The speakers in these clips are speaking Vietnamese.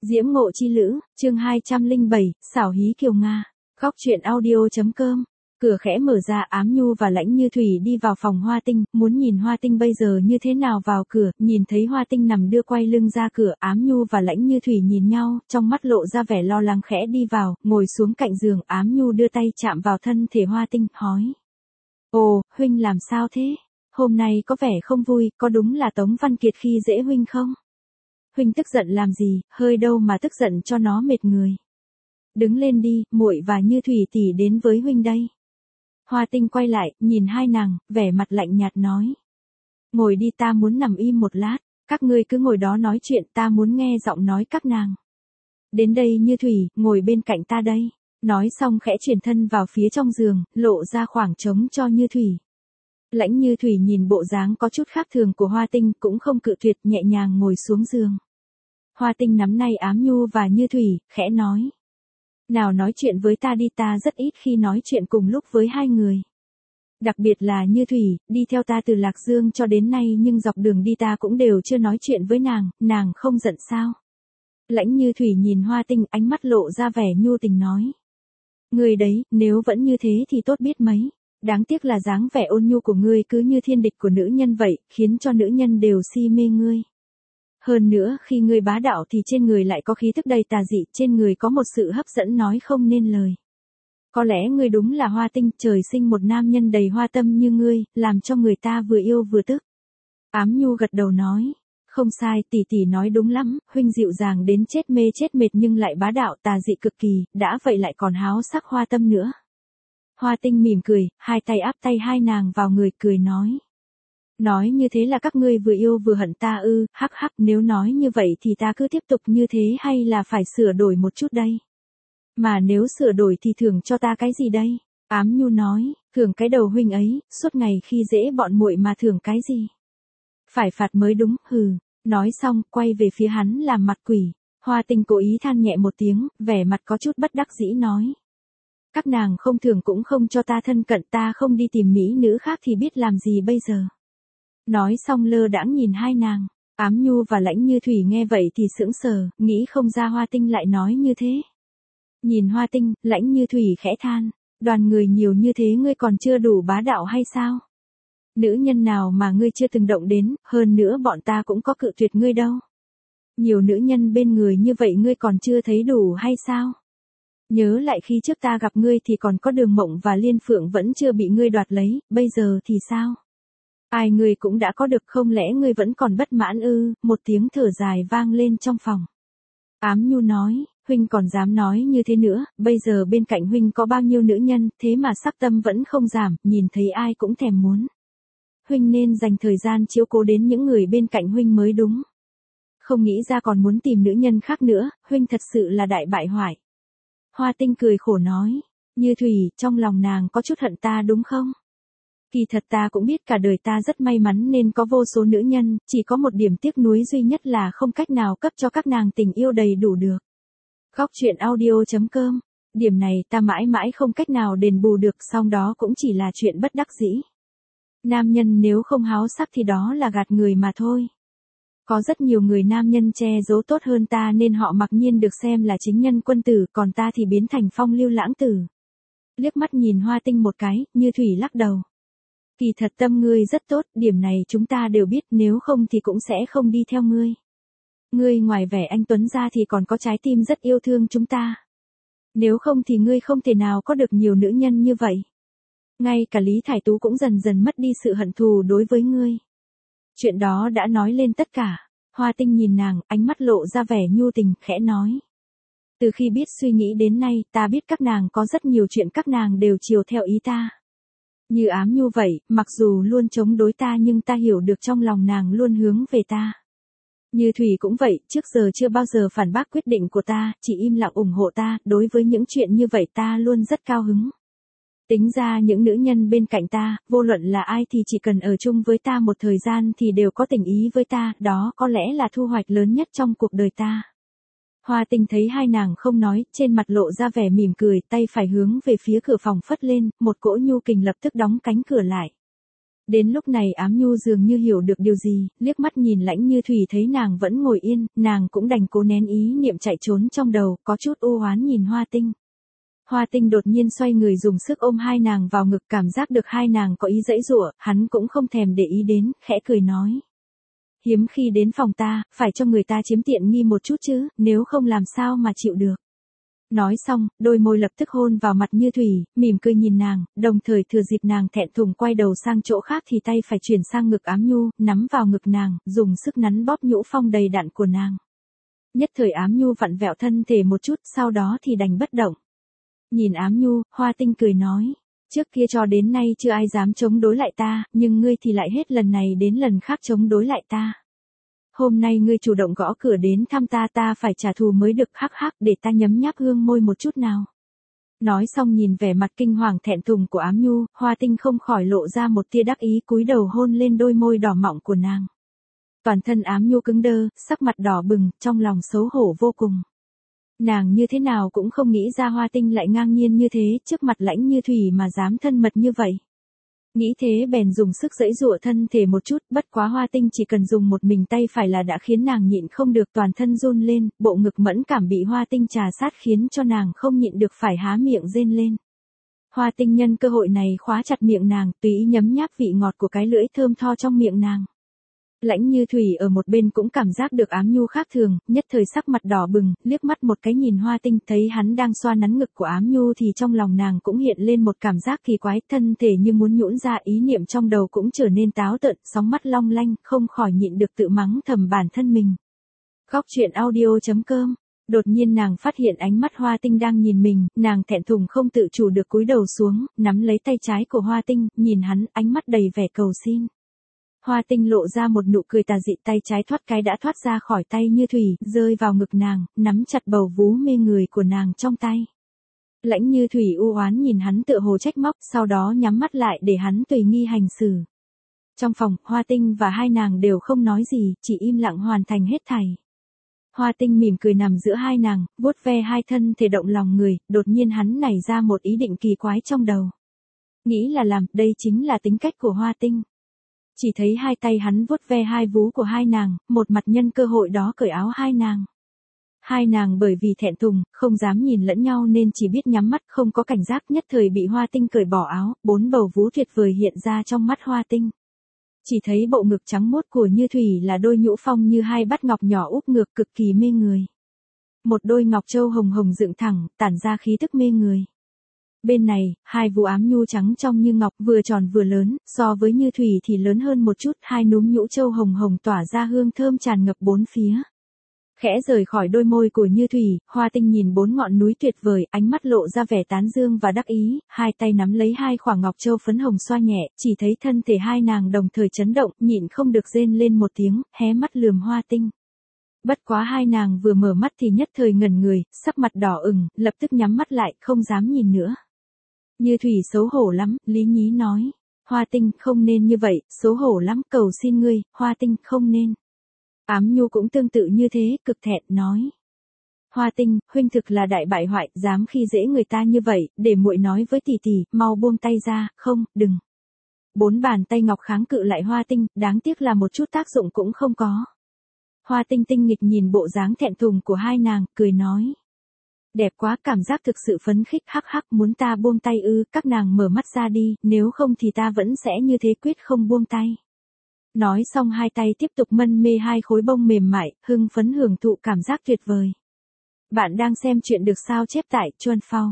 Diễm Ngộ Chi Lữ, chương 207, xảo hí kiều Nga. Góc truyện audio.com. Cửa khẽ mở ra, Ám Nhu và Lãnh Như Thủy đi vào phòng Hoa Tinh, muốn nhìn Hoa Tinh bây giờ như thế nào vào cửa, nhìn thấy Hoa Tinh nằm đưa quay lưng ra cửa, Ám Nhu và Lãnh Như Thủy nhìn nhau, trong mắt lộ ra vẻ lo lắng khẽ đi vào, ngồi xuống cạnh giường, Ám Nhu đưa tay chạm vào thân thể Hoa Tinh, hỏi. Ồ, huynh làm sao thế? Hôm nay có vẻ không vui, có đúng là Tống Văn Kiệt khi dễ huynh không? Huynh tức giận làm gì, hơi đâu mà tức giận cho nó mệt người. Đứng lên đi, muội và Như Thủy tỷ đến với huynh đây. Hoa Tinh quay lại, nhìn hai nàng, vẻ mặt lạnh nhạt nói. Ngồi đi, ta muốn nằm im một lát, các ngươi cứ ngồi đó nói chuyện, ta muốn nghe giọng nói các nàng. Đến đây Như Thủy, ngồi bên cạnh ta đây. Nói xong khẽ chuyển thân vào phía trong giường, lộ ra khoảng trống cho Như Thủy. Lãnh Như Thủy nhìn bộ dáng có chút khác thường của Hoa Tinh, cũng không cự tuyệt, nhẹ nhàng ngồi xuống giường. Hoa Tinh nắm tay Ám Nhu và Như Thủy, khẽ nói. Nào nói chuyện với ta đi, ta rất ít khi nói chuyện cùng lúc với hai người. Đặc biệt là Như Thủy, đi theo ta từ Lạc Dương cho đến nay nhưng dọc đường đi ta cũng đều chưa nói chuyện với nàng không giận sao? Lãnh Như Thủy nhìn Hoa Tinh, ánh mắt lộ ra vẻ nhu tình nói. Ngươi đấy, nếu vẫn như thế thì tốt biết mấy. Đáng tiếc là dáng vẻ ôn nhu của ngươi cứ như thiên địch của nữ nhân vậy, khiến cho nữ nhân đều si mê ngươi. Hơn nữa, khi ngươi bá đạo thì trên người lại có khí tức đầy tà dị, trên người có một sự hấp dẫn nói không nên lời. Có lẽ ngươi đúng là Hoa Tinh, trời sinh một nam nhân đầy hoa tâm như ngươi, làm cho người ta vừa yêu vừa tức. Ám Nhu gật đầu nói. Không sai, tỷ tỷ nói đúng lắm, huynh dịu dàng đến chết mê chết mệt nhưng lại bá đạo tà dị cực kỳ, đã vậy lại còn háo sắc hoa tâm nữa. Hoa Tinh mỉm cười, hai tay áp tay hai nàng vào người, cười nói. Nói như thế là các ngươi vừa yêu vừa hận ta ư, hắc hắc, nếu nói như vậy thì ta cứ tiếp tục như thế hay là phải sửa đổi một chút đây? Mà nếu sửa đổi thì thưởng cho ta cái gì đây? Ám Nhu nói, thưởng cái đầu huynh ấy, suốt ngày khi dễ bọn muội mà thưởng cái gì? Phải phạt mới đúng, hừ. Nói xong, quay về phía hắn làm mặt quỷ. Hoa Tinh cố ý than nhẹ một tiếng, vẻ mặt có chút bất đắc dĩ nói. Các nàng không thưởng cũng không cho ta thân cận, ta không đi tìm mỹ nữ khác thì biết làm gì bây giờ. Nói xong lơ đãng nhìn hai nàng. Ám Nhu và Lãnh Như Thủy nghe vậy thì sững sờ, nghĩ không ra Hoa Tinh lại nói như thế. Nhìn Hoa Tinh, Lãnh Như Thủy khẽ than. Đoàn người nhiều như thế ngươi còn chưa đủ bá đạo hay sao? Nữ nhân nào mà ngươi chưa từng động đến, hơn nữa bọn ta cũng có cự tuyệt ngươi đâu. Nhiều nữ nhân bên người như vậy ngươi còn chưa thấy đủ hay sao? Nhớ lại khi trước ta gặp ngươi thì còn có Đường Mộng và Liên Phượng vẫn chưa bị ngươi đoạt lấy, bây giờ thì sao? Ai ngươi cũng đã có được, không lẽ ngươi vẫn còn bất mãn ư? Một tiếng thở dài vang lên trong phòng. Ám Nhu nói, huynh còn dám nói như thế nữa, bây giờ bên cạnh huynh có bao nhiêu nữ nhân, thế mà sắc tâm vẫn không giảm, nhìn thấy ai cũng thèm muốn. Huynh nên dành thời gian chiếu cố đến những người bên cạnh huynh mới đúng. Không nghĩ ra còn muốn tìm nữ nhân khác nữa, huynh thật sự là đại bại hoại. Hoa Tinh cười khổ nói, Như Thủy, trong lòng nàng có chút hận ta đúng không? Kỳ thật ta cũng biết cả đời ta rất may mắn nên có vô số nữ nhân, chỉ có một điểm tiếc nuối duy nhất là không cách nào cấp cho các nàng tình yêu đầy đủ được. Góc truyện audio.com. Điểm này ta mãi mãi không cách nào đền bù được, song đó cũng chỉ là chuyện bất đắc dĩ. Nam nhân nếu không háo sắc thì đó là gạt người mà thôi. Có rất nhiều người nam nhân che giấu tốt hơn ta nên họ mặc nhiên được xem là chính nhân quân tử, còn ta thì biến thành phong lưu lãng tử. Liếc mắt nhìn Hoa Tinh một cái, Như Thủy lắc đầu. Kỳ thật tâm ngươi rất tốt, điểm này chúng ta đều biết, nếu không thì cũng sẽ không đi theo ngươi. Ngươi ngoài vẻ anh tuấn ra thì còn có trái tim rất yêu thương chúng ta. Nếu không thì ngươi không thể nào có được nhiều nữ nhân như vậy. Ngay cả Lý Thải Tú cũng dần dần mất đi sự hận thù đối với ngươi. Chuyện đó đã nói lên tất cả. Hoa Tinh nhìn nàng, ánh mắt lộ ra vẻ nhu tình, khẽ nói. Từ khi biết suy nghĩ đến nay, ta biết các nàng có rất nhiều chuyện các nàng đều chiều theo ý ta. Như Ám Nhu vậy, mặc dù luôn chống đối ta nhưng ta hiểu được trong lòng nàng luôn hướng về ta. Như Thủy cũng vậy, trước giờ chưa bao giờ phản bác quyết định của ta, chỉ im lặng ủng hộ ta, đối với những chuyện như vậy ta luôn rất cao hứng. Tính ra những nữ nhân bên cạnh ta, vô luận là ai thì chỉ cần ở chung với ta một thời gian thì đều có tình ý với ta, đó có lẽ là thu hoạch lớn nhất trong cuộc đời ta. Hoa Tinh thấy hai nàng không nói, trên mặt lộ ra vẻ mỉm cười, tay phải hướng về phía cửa phòng phất lên, một cỗ nhu kình lập tức đóng cánh cửa lại. Đến lúc này Ám Nhu dường như hiểu được điều gì, liếc mắt nhìn Lãnh Như Thủy thấy nàng vẫn ngồi yên, nàng cũng đành cố nén ý niệm chạy trốn trong đầu, có chút u oán nhìn Hoa Tinh. Hoa Tinh đột nhiên xoay người dùng sức ôm hai nàng vào ngực, cảm giác được hai nàng có ý giãy giụa, hắn cũng không thèm để ý đến, khẽ cười nói. Hiếm khi đến phòng ta, phải cho người ta chiếm tiện nghi một chút chứ, nếu không làm sao mà chịu được. Nói xong, đôi môi lập tức hôn vào mặt Như Thủy, mỉm cười nhìn nàng, đồng thời thừa dịp nàng thẹn thùng quay đầu sang chỗ khác thì tay phải chuyển sang ngực Ám Nhu, nắm vào ngực nàng, dùng sức nắn bóp nhũ phong đầy đặn của nàng. Nhất thời Ám Nhu vặn vẹo thân thể một chút, sau đó thì đành bất động. Nhìn Ám Nhu, Hoa Tinh cười nói, trước kia cho đến nay chưa ai dám chống đối lại ta, nhưng ngươi thì lại hết lần này đến lần khác chống đối lại ta. Hôm nay ngươi chủ động gõ cửa đến thăm ta, ta phải trả thù mới được, hắc hắc, để ta nhấm nháp hương môi một chút nào. Nói xong nhìn vẻ mặt kinh hoàng thẹn thùng của Ám Nhu, Hoa Tinh không khỏi lộ ra một tia đắc ý, cúi đầu hôn lên đôi môi đỏ mọng của nàng. Toàn thân Ám Nhu cứng đơ, sắc mặt đỏ bừng, trong lòng xấu hổ vô cùng. Nàng như thế nào cũng không nghĩ ra Hoa Tinh lại ngang nhiên như thế, trước mặt Lãnh Như Thủy mà dám thân mật như vậy. Nghĩ thế bèn dùng sức giãy giụa thân thể một chút, bất quá Hoa Tinh chỉ cần dùng một mình tay phải là đã khiến nàng nhịn không được, toàn thân run lên, bộ ngực mẫn cảm bị Hoa Tinh trà sát khiến cho nàng không nhịn được phải há miệng rên lên. Hoa Tinh nhân cơ hội này khóa chặt miệng nàng, tùy ý nhấm nháp vị ngọt của cái lưỡi thơm tho trong miệng nàng. Lãnh Như Thủy ở một bên cũng cảm giác được Ám Nhu khác thường, nhất thời sắc mặt đỏ bừng, liếc mắt một cái nhìn Hoa Tinh, thấy hắn đang xoa nắn ngực của Ám Nhu thì trong lòng nàng cũng hiện lên một cảm giác kỳ quái, thân thể như muốn nhũn ra, ý niệm trong đầu cũng trở nên táo tợn, sóng mắt long lanh, không khỏi nhịn được tự mắng thầm bản thân mình. Góc truyện audio.com. Đột nhiên nàng phát hiện ánh mắt Hoa Tinh đang nhìn mình, nàng thẹn thùng không tự chủ được cúi đầu xuống, nắm lấy tay trái của Hoa Tinh, nhìn hắn, ánh mắt đầy vẻ cầu xin. Hoa Tinh lộ ra một nụ cười tà dị, tay trái thoát cái đã thoát ra khỏi tay Như Thủy, rơi vào ngực nàng, nắm chặt bầu vú mê người của nàng trong tay. Lãnh Như Thủy u oán nhìn hắn tựa hồ trách móc, sau đó nhắm mắt lại để hắn tùy nghi hành xử. Trong phòng, Hoa Tinh và hai nàng đều không nói gì, chỉ im lặng hoàn thành hết thảy. Hoa Tinh mỉm cười nằm giữa hai nàng, vuốt ve hai thân thể động lòng người, đột nhiên hắn nảy ra một ý định kỳ quái trong đầu. Nghĩ là làm, đây chính là tính cách của Hoa Tinh. Chỉ thấy hai tay hắn vuốt ve hai vú của hai nàng, một mặt nhân cơ hội đó cởi áo hai nàng. Hai nàng bởi vì thẹn thùng, không dám nhìn lẫn nhau nên chỉ biết nhắm mắt, không có cảnh giác, nhất thời bị Hoa Tinh cởi bỏ áo, bốn bầu vú tuyệt vời hiện ra trong mắt Hoa Tinh. Chỉ thấy bộ ngực trắng muốt của Như Thủy là đôi nhũ phong như hai bát ngọc nhỏ úp ngược cực kỳ mê người. Một đôi ngọc châu hồng hồng dựng thẳng, tản ra khí tức mê người. Bên này, hai vú Ám Nhu trắng trong như ngọc, vừa tròn vừa lớn, so với Như Thủy thì lớn hơn một chút, hai núm nhũ châu hồng hồng tỏa ra hương thơm tràn ngập bốn phía. Khẽ rời khỏi đôi môi của Như Thủy, Hoa Tinh nhìn bốn ngọn núi tuyệt vời, ánh mắt lộ ra vẻ tán dương và đắc ý, hai tay nắm lấy hai khoảng ngọc châu phấn hồng xoa nhẹ, chỉ thấy thân thể hai nàng đồng thời chấn động, nhịn không được rên lên một tiếng, hé mắt lườm Hoa Tinh. Bất quá hai nàng vừa mở mắt thì nhất thời ngẩn người, sắc mặt đỏ ửng, lập tức nhắm mắt lại, không dám nhìn nữa. Như Thủy xấu hổ lắm, lý nhí nói. Hoa Tinh, không nên như vậy, xấu hổ lắm, cầu xin ngươi, Hoa Tinh, không nên. Ám Nhu cũng tương tự như thế, cực thẹn, nói. Hoa Tinh, huynh thực là đại bại hoại, dám khi dễ người ta như vậy, để muội nói với tỷ tỷ, mau buông tay ra, không, đừng. Bốn bàn tay ngọc kháng cự lại Hoa Tinh, đáng tiếc là một chút tác dụng cũng không có. Hoa Tinh tinh nghịch nhìn bộ dáng thẹn thùng của hai nàng, cười nói. Đẹp quá, cảm giác thực sự phấn khích, hắc hắc, muốn ta buông tay ư, các nàng mở mắt ra đi, nếu không thì ta vẫn sẽ như thế, quyết không buông tay. Nói xong hai tay tiếp tục mân mê hai khối bông mềm mại, hưng phấn hưởng thụ cảm giác tuyệt vời. Bạn đang xem chuyện được sao chép tại Chuan Phao.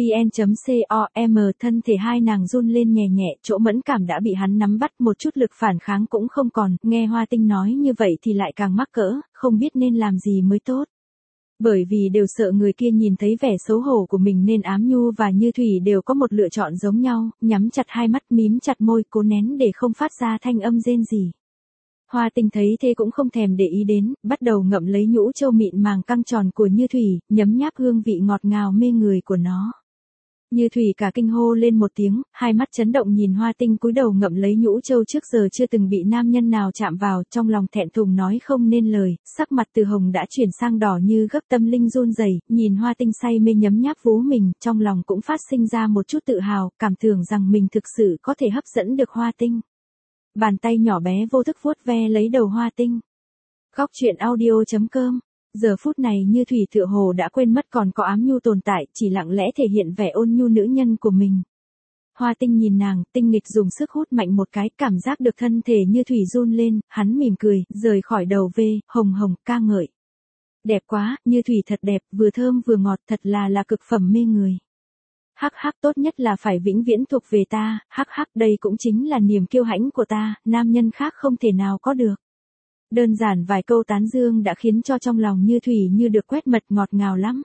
vn.com. Thân thể hai nàng run lên nhẹ nhẹ, chỗ mẫn cảm đã bị hắn nắm bắt, một chút lực phản kháng cũng không còn, nghe Hoa Tinh nói như vậy thì lại càng mắc cỡ, không biết nên làm gì mới tốt. Bởi vì đều sợ người kia nhìn thấy vẻ xấu hổ của mình nên Ám Nhu và Như Thủy đều có một lựa chọn giống nhau, nhắm chặt hai mắt, mím chặt môi, cố nén để không phát ra thanh âm rên rỉ. Hoa Tinh thấy thế cũng không thèm để ý đến, bắt đầu ngậm lấy nhũ châu mịn màng căng tròn của Như Thủy, nhấm nháp hương vị ngọt ngào mê người của nó. Như Thủy cả kinh hô lên một tiếng, hai mắt chấn động nhìn Hoa Tinh cúi đầu ngậm lấy nhũ châu trước giờ chưa từng bị nam nhân nào chạm vào, trong lòng thẹn thùng nói không nên lời, sắc mặt từ hồng đã chuyển sang đỏ như gấp, tâm linh run rẩy, nhìn Hoa Tinh say mê nhấm nháp vú mình, trong lòng cũng phát sinh ra một chút tự hào, cảm tưởng rằng mình thực sự có thể hấp dẫn được Hoa Tinh. Bàn tay nhỏ bé vô thức vuốt ve lấy đầu Hoa Tinh. Góc truyện audio.com. Giờ phút này Như Thủy tựa hồ đã quên mất còn có Ám Nhu tồn tại, chỉ lặng lẽ thể hiện vẻ ôn nhu nữ nhân của mình. Hoa Tinh nhìn nàng, tinh nghịch dùng sức hút mạnh một cái, cảm giác được thân thể Như Thủy run lên, hắn mỉm cười, rời khỏi đầu về, hồng hồng, ca ngợi. Đẹp quá, Như Thủy thật đẹp, vừa thơm vừa ngọt, thật là cực phẩm mê người. Hắc hắc, tốt nhất là phải vĩnh viễn thuộc về ta, hắc hắc, đây cũng chính là niềm kiêu hãnh của ta, nam nhân khác không thể nào có được. Đơn giản vài câu tán dương đã khiến cho trong lòng Như Thủy như được quét mật, ngọt ngào lắm.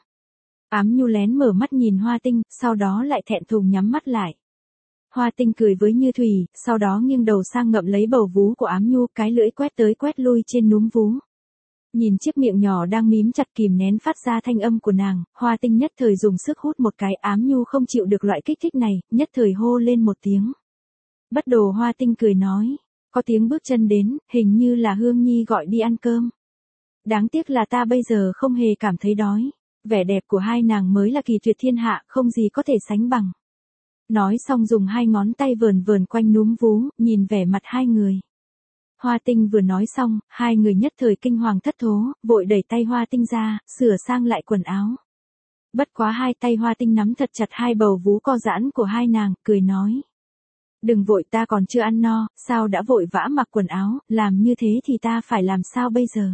Ám Nhu lén mở mắt nhìn Hoa Tinh, sau đó lại thẹn thùng nhắm mắt lại. Hoa Tinh cười với Như Thủy, sau đó nghiêng đầu sang ngậm lấy bầu vú của Ám Nhu, cái lưỡi quét tới quét lui trên núm vú. Nhìn chiếc miệng nhỏ đang mím chặt kìm nén phát ra thanh âm của nàng, Hoa Tinh nhất thời dùng sức hút một cái. Ám Nhu không chịu được loại kích thích này, nhất thời hô lên một tiếng. Bất đồ Hoa Tinh cười nói, có tiếng bước chân đến, hình như là Hương Nhi gọi đi ăn cơm. Đáng tiếc là ta bây giờ không hề cảm thấy đói, vẻ đẹp của hai nàng mới là kỳ tuyệt thiên hạ, không gì có thể sánh bằng. Nói xong dùng hai ngón tay vờn vờn quanh núm vú, nhìn vẻ mặt hai người. Hoa Tinh vừa nói xong, hai người nhất thời kinh hoàng thất thố, vội đẩy tay Hoa Tinh ra, sửa sang lại quần áo. Bất quá hai tay Hoa Tinh nắm thật chặt hai bầu vú co giãn của hai nàng, cười nói. Đừng vội, ta còn chưa ăn no, sao đã vội vã mặc quần áo, làm như thế thì ta phải làm sao bây giờ?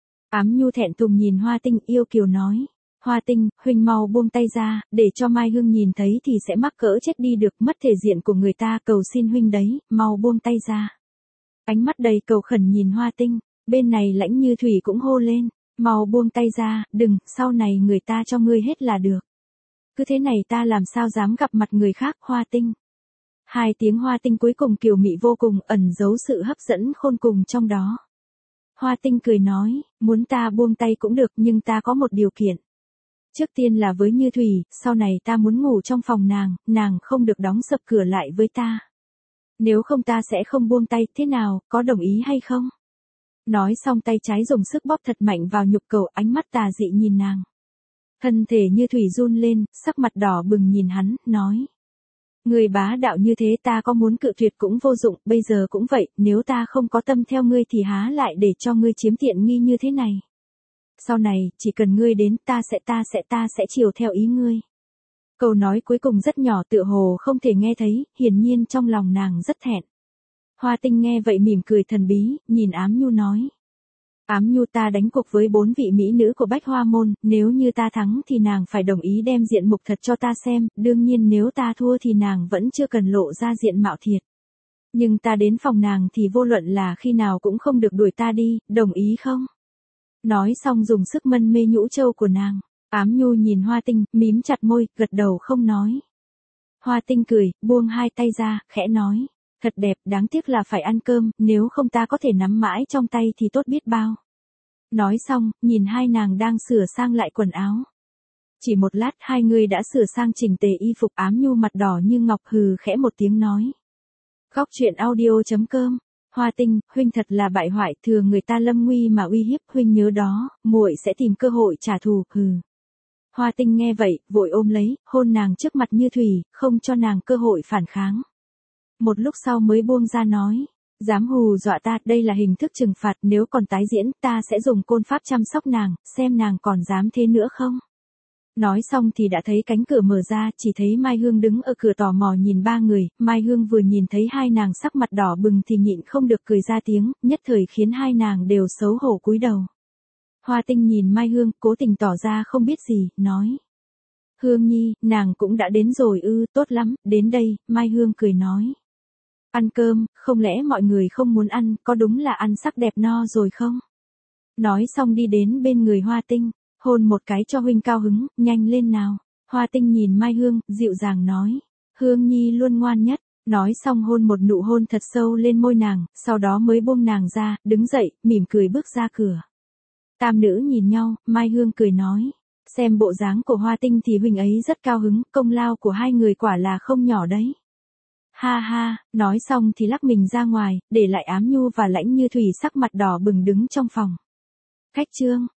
Ám Nhu thẹn thùng nhìn Hoa Tinh, yêu kiều nói. Hoa Tinh, huynh mau buông tay ra, để cho Mai Hương nhìn thấy thì sẽ mắc cỡ chết đi được, mất thể diện của người ta, cầu xin huynh đấy, mau buông tay ra. Ánh mắt đầy cầu khẩn nhìn Hoa Tinh, bên này Lãnh Như Thủy cũng hô lên, mau buông tay ra, đừng, sau này người ta cho ngươi hết là được. Cứ thế này ta làm sao dám gặp mặt người khác, Hoa Tinh. Hai tiếng Hoa Tinh cuối cùng kiều mị vô cùng, ẩn giấu sự hấp dẫn khôn cùng trong đó. Hoa Tinh cười nói, muốn ta buông tay cũng được, nhưng ta có một điều kiện. Trước tiên là với Như Thủy, sau này ta muốn ngủ trong phòng nàng không được đóng sập cửa lại với ta. Nếu không ta sẽ không buông tay, thế nào, có đồng ý hay không? Nói xong tay trái dùng sức bóp thật mạnh vào nhục cầu, ánh mắt tà dị nhìn nàng. Thân thể Như Thủy run lên, sắc mặt đỏ bừng nhìn hắn, nói. Người bá đạo như thế ta có muốn cự tuyệt cũng vô dụng, bây giờ cũng vậy, nếu ta không có tâm theo ngươi thì há lại để cho ngươi chiếm tiện nghi như thế này. Sau này, chỉ cần ngươi đến ta sẽ chiều theo ý ngươi. Câu nói cuối cùng rất nhỏ tựa hồ không thể nghe thấy, hiển nhiên trong lòng nàng rất thẹn. Hoa Tinh nghe vậy mỉm cười thần bí, nhìn Ám Nhu nói. Ám Nhu, ta đánh cuộc với 4 vị mỹ nữ của Bách Hoa Môn, nếu như ta thắng thì nàng phải đồng ý đem diện mục thật cho ta xem, đương nhiên nếu ta thua thì nàng vẫn chưa cần lộ ra diện mạo thiệt. Nhưng ta đến phòng nàng thì vô luận là khi nào cũng không được đuổi ta đi, đồng ý không? Nói xong dùng sức mân mê nhũ châu của nàng. Ám Nhu nhìn Hoa Tinh, mím chặt môi, gật đầu không nói. Hoa Tinh cười, buông hai tay ra, khẽ nói. Thật đẹp, đáng tiếc là phải ăn cơm, nếu không ta có thể nắm mãi trong tay thì tốt biết bao. Nói xong, nhìn hai nàng đang sửa sang lại quần áo. Chỉ một lát hai người đã sửa sang chỉnh tề y phục. Ám Nhu mặt đỏ như ngọc, hừ khẽ một tiếng nói. Góc truyện audio.com. Hoa Tinh, huynh thật là bại hoại, thừa người ta lâm nguy mà uy hiếp, huynh nhớ đó, muội sẽ tìm cơ hội trả thù, hừ. Hoa Tinh nghe vậy, vội ôm lấy, hôn nàng trước mặt Như Thủy, không cho nàng cơ hội phản kháng. Một lúc sau mới buông ra nói, dám hù dọa ta, đây là hình thức trừng phạt, nếu còn tái diễn, ta sẽ dùng côn pháp chăm sóc nàng, xem nàng còn dám thế nữa không. Nói xong thì đã thấy cánh cửa mở ra, chỉ thấy Mai Hương đứng ở cửa tò mò nhìn ba người, Mai Hương vừa nhìn thấy hai nàng sắc mặt đỏ bừng thì nhịn không được cười ra tiếng, nhất thời khiến hai nàng đều xấu hổ cúi đầu. Hoa Tinh nhìn Mai Hương, cố tình tỏ ra không biết gì, nói. Hương Nhi, nàng cũng đã đến rồi ư, tốt lắm, đến đây, Mai Hương cười nói. Ăn cơm, không lẽ mọi người không muốn ăn, có đúng là ăn sắc đẹp no rồi không? Nói xong đi đến bên người Hoa Tinh, hôn một cái cho huynh cao hứng, nhanh lên nào. Hoa Tinh nhìn Mai Hương, dịu dàng nói. Hương Nhi luôn ngoan nhất. Nói xong hôn một nụ hôn thật sâu lên môi nàng, sau đó mới buông nàng ra, đứng dậy, mỉm cười bước ra cửa. Tam nữ nhìn nhau, Mai Hương cười nói. Xem bộ dáng của Hoa Tinh thì huynh ấy rất cao hứng, công lao của hai người quả là không nhỏ đấy. Ha ha, nói xong thì lắc mình ra ngoài, để lại Ám Nhu và Lãnh Như Thủy sắc mặt đỏ bừng đứng trong phòng. Khách chương.